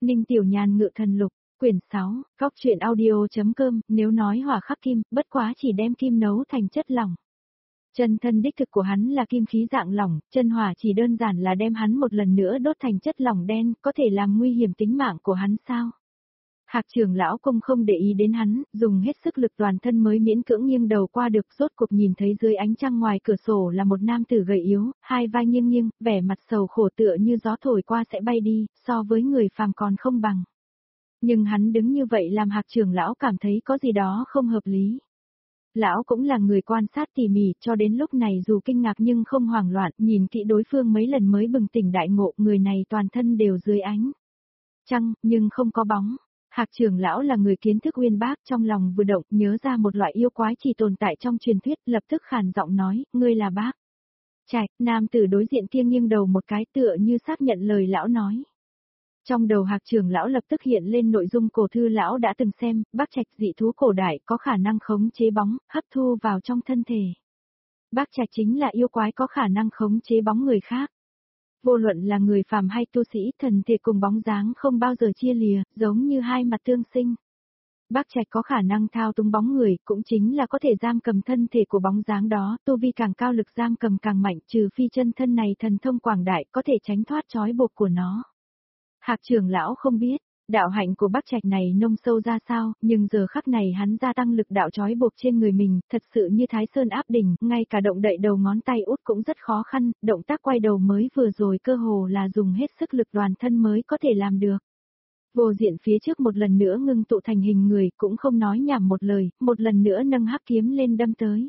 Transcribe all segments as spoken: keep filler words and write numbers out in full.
Ninh Tiểu Nhàn ngự thần lục, quyển sáu, góc truyện audio.com, nếu nói hỏa khắc kim, bất quá chỉ đem kim nấu thành chất lỏng. Chân thân đích thực của hắn là kim khí dạng lỏng, chân hỏa chỉ đơn giản là đem hắn một lần nữa đốt thành chất lỏng đen, có thể làm nguy hiểm tính mạng của hắn sao? Hạc trưởng lão cung không để ý đến hắn, dùng hết sức lực toàn thân mới miễn cưỡng nghiêng đầu qua được, rốt cuộc nhìn thấy dưới ánh trăng ngoài cửa sổ là một nam tử gầy yếu, hai vai nghiêng nghiêng, vẻ mặt sầu khổ tựa như gió thổi qua sẽ bay đi, so với người phàm còn không bằng. Nhưng hắn đứng như vậy làm Hạc trưởng lão cảm thấy có gì đó không hợp lý. Lão cũng là người quan sát tỉ mỉ, cho đến lúc này dù kinh ngạc nhưng không hoảng loạn, nhìn kỹ đối phương mấy lần mới bừng tỉnh đại ngộ, người này toàn thân đều dưới ánh trăng, nhưng không có bóng. Hạc trưởng lão là người kiến thức uyên bác, trong lòng vừa động, nhớ ra một loại yêu quái chỉ tồn tại trong truyền thuyết, lập tức khàn giọng nói, ngươi là bác Trạch. Nam tử đối diện kia nghiêng đầu một cái tựa như xác nhận lời lão nói. Trong đầu Hạc trưởng lão lập tức hiện lên nội dung cổ thư lão đã từng xem, Bác Trạch dị thú cổ đại có khả năng khống chế bóng, hấp thu vào trong thân thể. Bác Trạch chính là yêu quái có khả năng khống chế bóng người khác. Vô luận là người phàm hay tu sĩ, thần thể cùng bóng dáng không bao giờ chia lìa, giống như hai mặt tương sinh. Bác Trạch có khả năng thao túng bóng người, cũng chính là có thể giam cầm thân thể của bóng dáng đó, tu vi càng cao lực giam cầm càng mạnh, trừ phi chân thân này thần thông quảng đại có thể tránh thoát trói buộc của nó. Hạc trưởng lão không biết, đạo hạnh của Bác Trạch này nông sâu ra sao, nhưng giờ khắc này hắn gia tăng lực đạo trói buộc trên người mình, thật sự như Thái Sơn áp đỉnh, ngay cả động đậy đầu ngón tay út cũng rất khó khăn, động tác quay đầu mới vừa rồi cơ hồ là dùng hết sức lực toàn thân mới có thể làm được. Vô diện phía trước một lần nữa ngưng tụ thành hình người, cũng không nói nhảm một lời, một lần nữa nâng hắc kiếm lên đâm tới.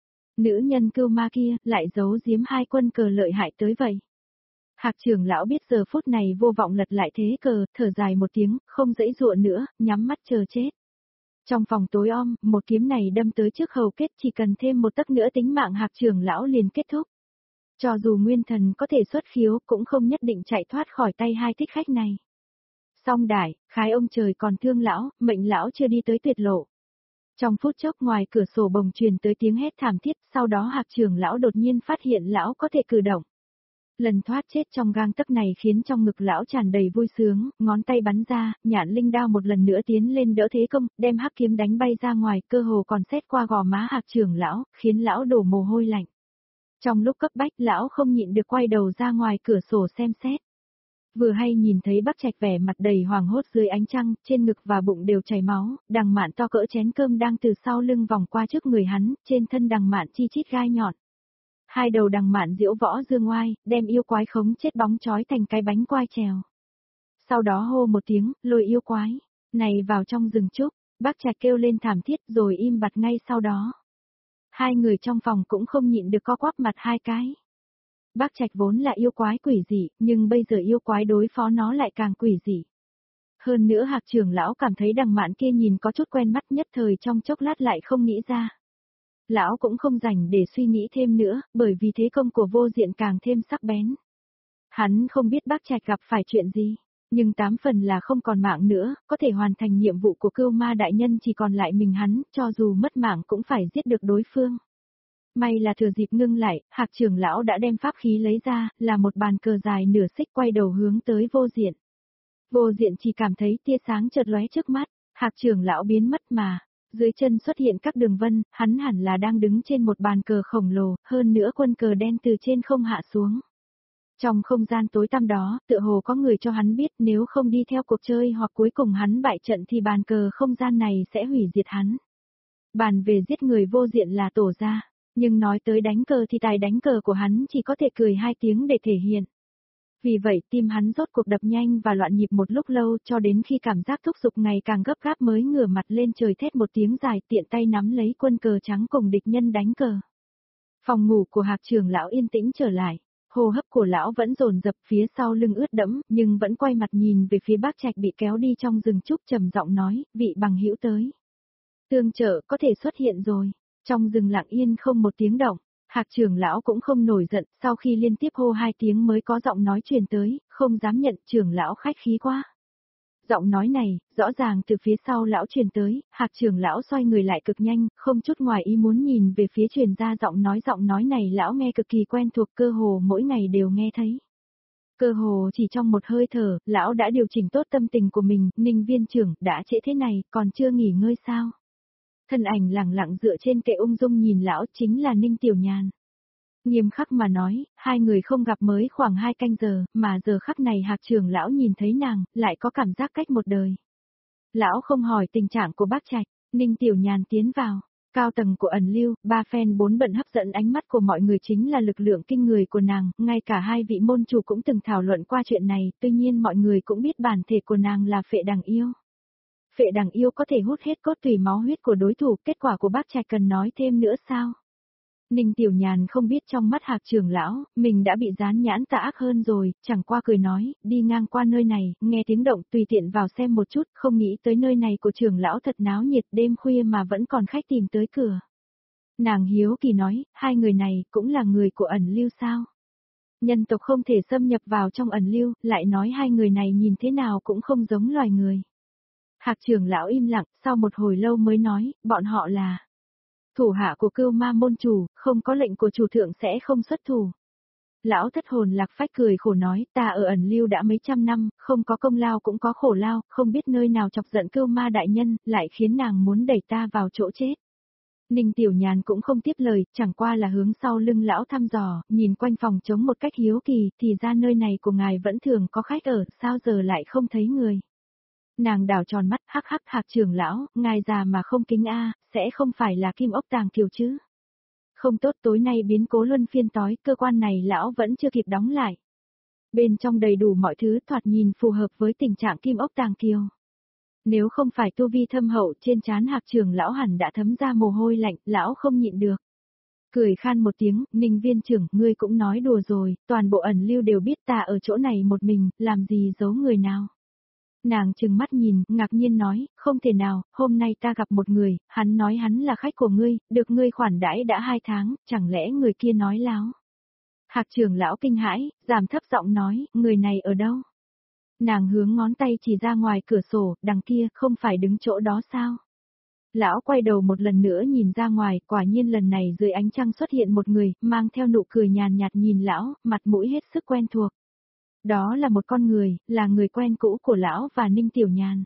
Nữ nhân cưu ma kia, lại giấu giếm hai quân cờ lợi hại tới vậy. Hạc trưởng lão biết giờ phút này vô vọng lật lại thế cờ, thở dài một tiếng, không dãy dụa nữa, nhắm mắt chờ chết. Trong phòng tối om, một kiếm này đâm tới trước hầu kết, chỉ cần thêm một tấc nữa tính mạng Hạc trưởng lão liền kết thúc. Cho dù nguyên thần có thể xuất khiếu, cũng không nhất định chạy thoát khỏi tay hai thích khách này. Song đài, khái ông trời còn thương lão, mệnh lão chưa đi tới tuyệt lộ. Trong phút chốc ngoài cửa sổ bồng truyền tới tiếng hét thảm thiết, sau đó Hạc trưởng lão đột nhiên phát hiện lão có thể cử động. Lần thoát chết trong gang tấc này khiến trong ngực lão tràn đầy vui sướng, ngón tay bắn ra, nhạn linh đao một lần nữa tiến lên đỡ thế công, đem hắc kiếm đánh bay ra ngoài, cơ hồ còn xét qua gò má Hạc trưởng lão, khiến lão đổ mồ hôi lạnh. Trong lúc cấp bách, lão không nhịn được quay đầu ra ngoài cửa sổ xem xét. Vừa hay nhìn thấy Bác Trạch vẻ mặt đầy hoảng hốt dưới ánh trăng, trên ngực và bụng đều chảy máu, đằng mạn to cỡ chén cơm đang từ sau lưng vòng qua trước người hắn, trên thân đằng mạn chi chít gai nhọn. Hai đầu đằng mạn diễu võ dương oai, đem yêu quái khống chết bóng trói thành cái bánh quai trèo. Sau đó hô một tiếng, lôi yêu quái này vào trong rừng trúc, Bác Trạch kêu lên thảm thiết rồi im bặt ngay sau đó. Hai người trong phòng cũng không nhịn được co quắp mặt hai cái. Bác Trạch vốn là yêu quái quỷ dị, nhưng bây giờ yêu quái đối phó nó lại càng quỷ dị. Hơn nữa Hạc trưởng lão cảm thấy đằng mạn kia nhìn có chút quen mắt, nhất thời trong chốc lát lại không nghĩ ra. Lão cũng không rảnh để suy nghĩ thêm nữa, bởi vì thế công của vô diện càng thêm sắc bén. Hắn không biết Bác Trạch gặp phải chuyện gì, nhưng tám phần là không còn mạng nữa, có thể hoàn thành nhiệm vụ của Cưu Ma đại nhân chỉ còn lại mình hắn, cho dù mất mạng cũng phải giết được đối phương. May là thừa dịp ngưng lại, Hạc trưởng lão đã đem pháp khí lấy ra, là một bàn cờ dài nửa xích quay đầu hướng tới vô diện. Vô diện chỉ cảm thấy tia sáng chợt lóe trước mắt, Hạc trưởng lão biến mất mà. Dưới chân xuất hiện các đường vân, hắn hẳn là đang đứng trên một bàn cờ khổng lồ, hơn nữa quân cờ đen từ trên không hạ xuống. Trong không gian tối tăm đó, tựa hồ có người cho hắn biết nếu không đi theo cuộc chơi hoặc cuối cùng hắn bại trận thì bàn cờ không gian này sẽ hủy diệt hắn. Bàn về giết người vô diện là tổ gia, nhưng nói tới đánh cờ thì tài đánh cờ của hắn chỉ có thể cười hai tiếng để thể hiện. Vì vậy tim hắn rốt cuộc đập nhanh và loạn nhịp một lúc lâu cho đến khi cảm giác thúc giục ngày càng gấp gáp mới ngửa mặt lên trời thét một tiếng dài tiện tay nắm lấy quân cờ trắng cùng địch nhân đánh cờ. Phòng ngủ của Hạc trưởng lão yên tĩnh trở lại, hô hấp của lão vẫn dồn dập phía sau lưng ướt đẫm nhưng vẫn quay mặt nhìn về phía Bác Trạch bị kéo đi trong rừng trúc trầm giọng nói, vị bằng hữu tới. Tương trợ có thể xuất hiện rồi, trong rừng lặng yên không một tiếng động. Hạc trưởng lão cũng không nổi giận, sau khi liên tiếp hô hai tiếng mới có giọng nói truyền tới, không dám nhận, trưởng lão khách khí quá. Giọng nói này, rõ ràng từ phía sau lão truyền tới, Hạc trưởng lão xoay người lại cực nhanh, không chút ngoài ý muốn nhìn về phía truyền ra giọng nói giọng nói này lão nghe cực kỳ quen thuộc cơ hồ mỗi ngày đều nghe thấy. Cơ hồ chỉ trong một hơi thở, lão đã điều chỉnh tốt tâm tình của mình, Ninh viên trưởng, đã trễ thế này, còn chưa nghỉ ngơi sao? Thân ảnh lẳng lặng dựa trên kệ ung dung nhìn lão chính là Ninh Tiểu Nhàn. Nghiêm khắc mà nói, hai người không gặp mới khoảng hai canh giờ, mà giờ khắc này Hạc trưởng lão nhìn thấy nàng, lại có cảm giác cách một đời. Lão không hỏi tình trạng của bác Trạch, Ninh Tiểu Nhàn tiến vào. Cao tầng của ẩn lưu, ba phen bốn bận hấp dẫn ánh mắt của mọi người chính là lực lượng kinh người của nàng, ngay cả hai vị môn chủ cũng từng thảo luận qua chuyện này, tuy nhiên mọi người cũng biết bản thể của nàng là phệ đằng yêu. Phệ đằng yêu có thể hút hết cốt tủy máu huyết của đối thủ, kết quả của bác Trạch cần nói thêm nữa sao? Ninh Tiểu Nhàn không biết trong mắt Hạc trưởng lão, mình đã bị dán nhãn tà ác hơn rồi, chẳng qua cười nói, đi ngang qua nơi này, nghe tiếng động tùy tiện vào xem một chút, không nghĩ tới nơi này của trưởng lão thật náo nhiệt, đêm khuya mà vẫn còn khách tìm tới cửa. Nàng hiếu kỳ nói, hai người này cũng là người của ẩn lưu sao? Nhân tộc không thể xâm nhập vào trong ẩn lưu, lại nói hai người này nhìn thế nào cũng không giống loài người. Hạc trưởng lão im lặng, sau một hồi lâu mới nói, bọn họ là thủ hạ của Cưu Ma môn chủ, không có lệnh của chủ thượng sẽ không xuất thủ. Lão thất hồn lạc phách cười khổ nói, ta ở ẩn lưu đã mấy trăm năm, không có công lao cũng có khổ lao, không biết nơi nào chọc giận Cưu Ma đại nhân, lại khiến nàng muốn đẩy ta vào chỗ chết. Ninh Tiểu Nhàn cũng không tiếp lời, chẳng qua là hướng sau lưng lão thăm dò, nhìn quanh phòng trống một cách hiếu kỳ, thì ra nơi này của ngài vẫn thường có khách ở, sao giờ lại không thấy người. Nàng đảo tròn mắt, hắc hắc Hạc trưởng lão, ngài già mà không kính a, sẽ không phải là Kim Ốc Tàng Kiều chứ. Không tốt, tối nay biến cố luân phiên tối, cơ quan này lão vẫn chưa kịp đóng lại. Bên trong đầy đủ mọi thứ thoạt nhìn phù hợp với tình trạng Kim Ốc Tàng Kiều. Nếu không phải tu vi thâm hậu trên trán Hạc trưởng lão hẳn đã thấm ra mồ hôi lạnh, lão không nhịn được. Cười khan một tiếng, Ninh viên trưởng, ngươi cũng nói đùa rồi, toàn bộ ẩn lưu đều biết ta ở chỗ này một mình, làm gì giấu người nào. Nàng trừng mắt nhìn, ngạc nhiên nói, không thể nào, hôm nay ta gặp một người, hắn nói hắn là khách của ngươi, được ngươi khoản đãi đã hai tháng, chẳng lẽ người kia nói láo. Hạc trưởng lão kinh hãi, giảm thấp giọng nói, người này ở đâu? Nàng hướng ngón tay chỉ ra ngoài cửa sổ, đằng kia, không phải đứng chỗ đó sao? Lão quay đầu một lần nữa nhìn ra ngoài, quả nhiên lần này dưới ánh trăng xuất hiện một người, mang theo nụ cười nhàn nhạt nhìn lão, mặt mũi hết sức quen thuộc. Đó là một con người, là người quen cũ của lão và Ninh Tiểu Nhàn.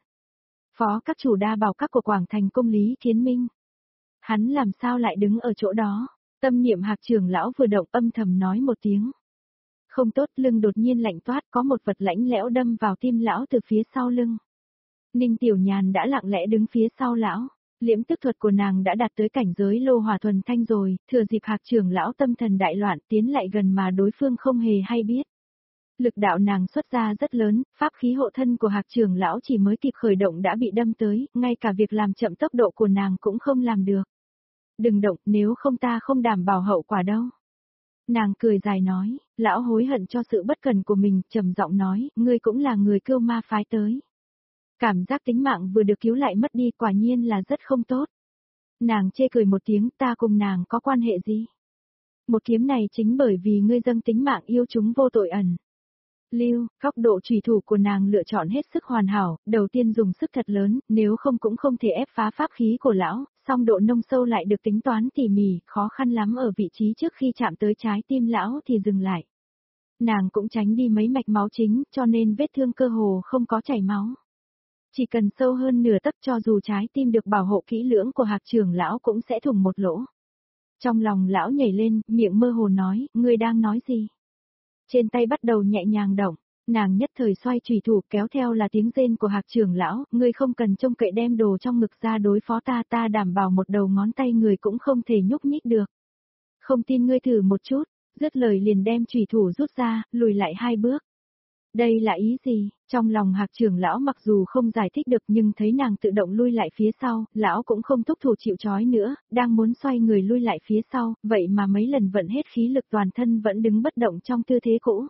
Phó các chủ đa bảo các của Quảng Thành Công Lý Kiến Minh. Hắn làm sao lại đứng ở chỗ đó? Tâm niệm Hạc trưởng lão vừa động âm thầm nói một tiếng. Không tốt, lưng đột nhiên lạnh toát, có một vật lãnh lẽo đâm vào tim lão từ phía sau lưng. Ninh Tiểu Nhàn đã lặng lẽ đứng phía sau lão. Liễm tức thuật của nàng đã đạt tới cảnh giới lô hỏa thuần thanh rồi, thừa dịp Hạc trưởng lão tâm thần đại loạn tiến lại gần mà đối phương không hề hay biết. Lực đạo nàng xuất ra rất lớn, pháp khí hộ thân của Hạc trưởng lão chỉ mới kịp khởi động đã bị đâm tới, ngay cả việc làm chậm tốc độ của nàng cũng không làm được. Đừng động, nếu không ta không đảm bảo hậu quả đâu. Nàng cười dài nói, lão hối hận cho sự bất cần của mình, trầm giọng nói, ngươi cũng là người Cưu Ma phái tới. Cảm giác tính mạng vừa được cứu lại mất đi quả nhiên là rất không tốt. Nàng chê cười một tiếng, ta cùng nàng có quan hệ gì? Một kiếm này chính bởi vì ngươi dâng tính mạng yêu chúng vô tội ẩn. Lưu, góc độ chủy thủ của nàng lựa chọn hết sức hoàn hảo, đầu tiên dùng sức thật lớn, nếu không cũng không thể ép phá pháp khí của lão, song độ nông sâu lại được tính toán tỉ mỉ, khó khăn lắm ở vị trí trước khi chạm tới trái tim lão thì dừng lại. Nàng cũng tránh đi mấy mạch máu chính, cho nên vết thương cơ hồ không có chảy máu. Chỉ cần sâu hơn nửa tấc cho dù trái tim được bảo hộ kỹ lưỡng của Hạc trưởng lão cũng sẽ thủng một lỗ. Trong lòng lão nhảy lên, miệng mơ hồ nói, ngươi đang nói gì? Trên tay bắt đầu nhẹ nhàng động, nàng nhất thời xoay chủy thủ kéo theo là tiếng rên của Hạc trưởng lão, ngươi không cần trông cậy đem đồ trong ngực ra đối phó ta, ta đảm bảo một đầu ngón tay người cũng không thể nhúc nhích được. Không tin ngươi thử một chút, dứt lời liền đem chủy thủ rút ra, lùi lại hai bước. Đây là ý gì? Trong lòng Hạc trưởng lão mặc dù không giải thích được nhưng thấy nàng tự động lui lại phía sau, lão cũng không thúc thủ chịu trói nữa, đang muốn xoay người lui lại phía sau, vậy mà mấy lần vận hết khí lực toàn thân vẫn đứng bất động trong tư thế cũ.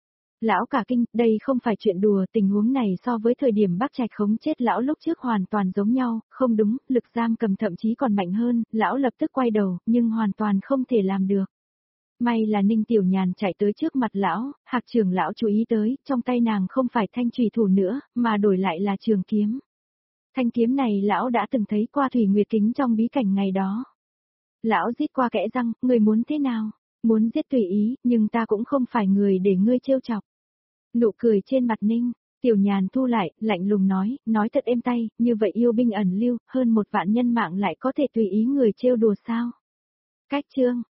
Lão cả kinh, đây không phải chuyện đùa, tình huống này so với thời điểm bác Trạch khống chết lão lúc trước hoàn toàn giống nhau, không đúng, lực giam cầm thậm chí còn mạnh hơn, lão lập tức quay đầu, nhưng hoàn toàn không thể làm được. May là Ninh Tiểu Nhàn chạy tới trước mặt lão, Hạc trưởng lão chú ý tới, trong tay nàng không phải thanh chùy thủ nữa, mà đổi lại là trường kiếm. Thanh kiếm này lão đã từng thấy qua Thủy Nguyệt Kính trong bí cảnh ngày đó. Lão rít qua kẽ răng, ngươi muốn thế nào? Muốn giết tùy ý, nhưng ta cũng không phải người để ngươi trêu chọc. Nụ cười trên mặt Ninh, Tiểu Nhàn thu lại, lạnh lùng nói, nói thật êm tay, như vậy yêu binh ẩn lưu, hơn một vạn nhân mạng lại có thể tùy ý người trêu đùa sao? Cách chương